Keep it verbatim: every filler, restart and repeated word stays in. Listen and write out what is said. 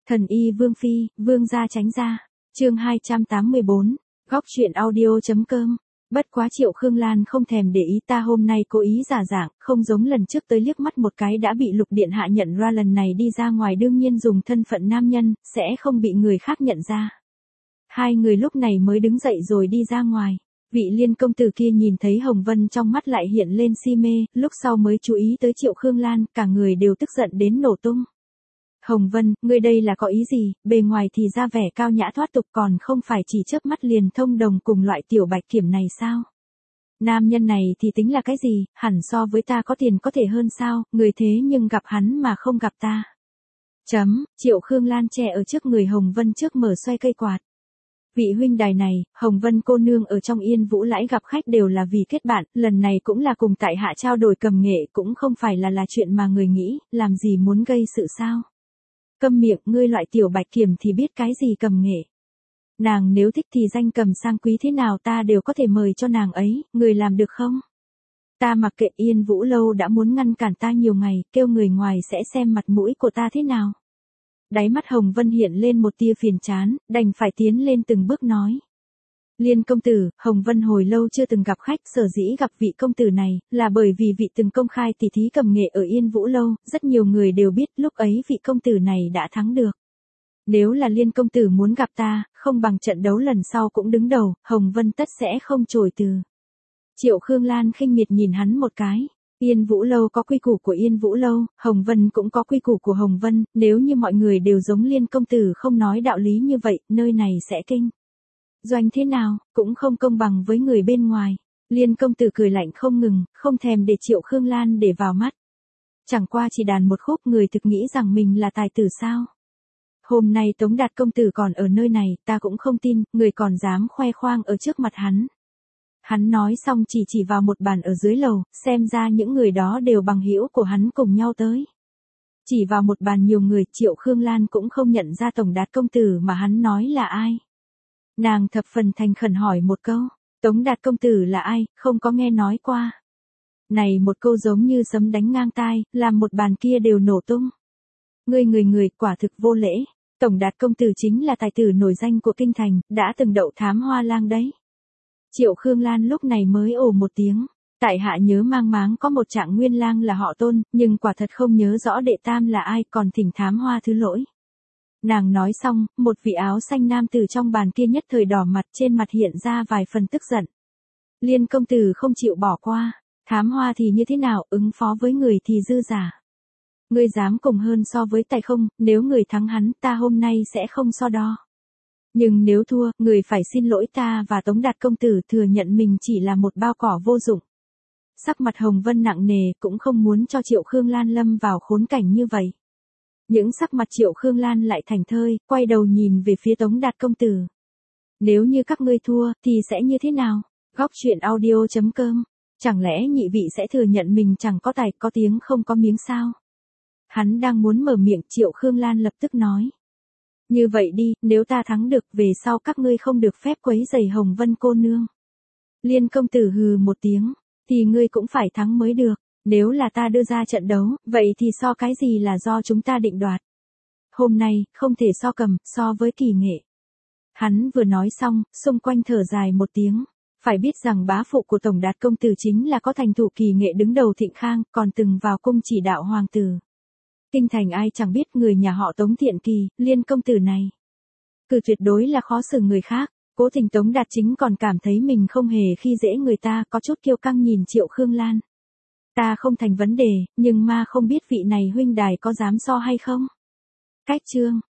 Thần y Vương Phi, Vương gia tránh ra. Chương hai trăm tám mươi bốn, góc truyện audio.com. Bất quá Triệu Khương Lan không thèm để ý, ta hôm nay cố ý giả dạng, không giống lần trước tới liếc mắt một cái đã bị Lục điện hạ nhận ra, lần này đi ra ngoài đương nhiên dùng thân phận nam nhân, sẽ không bị người khác nhận ra. Hai người lúc này mới đứng dậy rồi đi ra ngoài. Vị Liên công tử kia nhìn thấy Hồng Vân trong mắt lại hiện lên si mê, lúc sau mới chú ý tới Triệu Khương Lan, cả người đều tức giận đến nổ tung. Hồng Vân, ngươi đây là có ý gì, bề ngoài thì ra vẻ cao nhã thoát tục, còn không phải chỉ chớp mắt liền thông đồng cùng loại tiểu bạch kiểm này sao? Nam nhân này thì tính là cái gì, hẳn so với ta có tiền có thể hơn sao, người thế nhưng gặp hắn mà không gặp ta. Chấm, Triệu Khương Lan che ở trước người Hồng Vân trước mở xoay cây quạt. Vị huynh đài này, Hồng Vân cô nương ở trong Yên Vũ Lãi gặp khách đều là vì kết bạn, lần này cũng là cùng tại hạ trao đổi cầm nghệ, cũng không phải là là chuyện mà người nghĩ, làm gì muốn gây sự sao? Câm miệng, ngươi loại tiểu bạch kiểm thì biết cái gì cầm nghệ. Nàng nếu thích thì danh cầm sang quý thế nào ta đều có thể mời cho nàng ấy, người làm được không? Ta mặc kệ, Yên Vũ Lâu đã muốn ngăn cản ta nhiều ngày, kêu người ngoài sẽ xem mặt mũi của ta thế nào. Đáy mắt Hồng Vân hiện lên một tia phiền chán, đành phải tiến lên từng bước nói. Liên công tử, Hồng Vân hồi lâu chưa từng gặp khách, sở dĩ gặp vị công tử này, là bởi vì vị từng công khai tỷ thí cầm nghệ ở Yên Vũ Lâu, rất nhiều người đều biết lúc ấy vị công tử này đã thắng được. Nếu là Liên công tử muốn gặp ta, không bằng trận đấu lần sau cũng đứng đầu, Hồng Vân tất sẽ không chối từ. Triệu Khương Lan khinh miệt nhìn hắn một cái. Yên Vũ Lâu có quy củ của Yên Vũ Lâu, Hồng Vân cũng có quy củ của Hồng Vân, nếu như mọi người đều giống Liên công tử không nói đạo lý như vậy, nơi này sẽ kinh doanh thế nào, cũng không công bằng với người bên ngoài. Liên công tử cười lạnh không ngừng, không thèm để Triệu Khương Lan để vào mắt. Chẳng qua chỉ đàn một khúc, người thực nghĩ rằng mình là tài tử sao? Hôm nay Tống Đạt công tử còn ở nơi này, ta cũng không tin, người còn dám khoe khoang ở trước mặt hắn. Hắn nói xong chỉ chỉ vào một bàn ở dưới lầu, xem ra những người đó đều bằng hữu của hắn cùng nhau tới. Chỉ vào một bàn nhiều người, Triệu Khương Lan cũng không nhận ra Tống Đạt công tử mà hắn nói là ai. Nàng thập phần thành khẩn hỏi một câu, Tống Đạt công tử là ai, không có nghe nói qua. Này một câu giống như sấm đánh ngang tai, làm một bàn kia đều nổ tung. Người người người, quả thực vô lễ, Tống Đạt công tử chính là tài tử nổi danh của kinh thành, đã từng đậu thám hoa lang đấy. Triệu Khương Lan lúc này mới ồ một tiếng, tại hạ nhớ mang máng có một trạng nguyên lang là họ Tôn, nhưng quả thật không nhớ rõ đệ tam là ai, còn thỉnh thám hoa thứ lỗi. Nàng nói xong, một vị áo xanh nam tử trong bàn kia nhất thời đỏ mặt, trên mặt hiện ra vài phần tức giận. Liên công tử không chịu bỏ qua, thám hoa thì như thế nào, ứng phó với người thì dư giả. Ngươi dám cùng hơn so với tài không, nếu người thắng hắn, ta hôm nay sẽ không so đo. Nhưng nếu thua, người phải xin lỗi ta và Tống Đạt công tử, thừa nhận mình chỉ là một bao cỏ vô dụng. Sắc mặt Hồng Vân nặng nề, cũng không muốn cho Triệu Khương Lan lâm vào khốn cảnh như vậy. Những sắc mặt Triệu Khương Lan lại thành thơi, quay đầu nhìn về phía Tống Đạt công tử. Nếu như các ngươi thua, thì sẽ như thế nào? Góc truyện audio.com. Chẳng lẽ nhị vị sẽ thừa nhận mình chẳng có tài, có tiếng không có miếng sao? Hắn đang muốn mở miệng, Triệu Khương Lan lập tức nói. Như vậy đi, nếu ta thắng được, về sau các ngươi không được phép quấy rầy Hồng Vân cô nương. Liên công tử hừ một tiếng, thì ngươi cũng phải thắng mới được, nếu là ta đưa ra trận đấu, vậy thì so cái gì là do chúng ta định đoạt. Hôm nay, không thể so cầm, so với kỳ nghệ. Hắn vừa nói xong, xung quanh thở dài một tiếng, phải biết rằng bá phụ của Tống Đạt công tử chính là có thành thủ kỳ nghệ đứng đầu Thịnh Khang, còn từng vào cung chỉ đạo hoàng tử. Kinh thành ai chẳng biết người nhà họ Tống thiện kỳ, Liên công tử này. Cử tuyệt đối là khó xử người khác, cố tình Tống Đạt chính còn cảm thấy mình không hề khi dễ người ta, có chút kiêu căng nhìn Triệu Khương Lan. Ta không thành vấn đề, nhưng ma không biết vị này huynh đài có dám so hay không? Cách chương.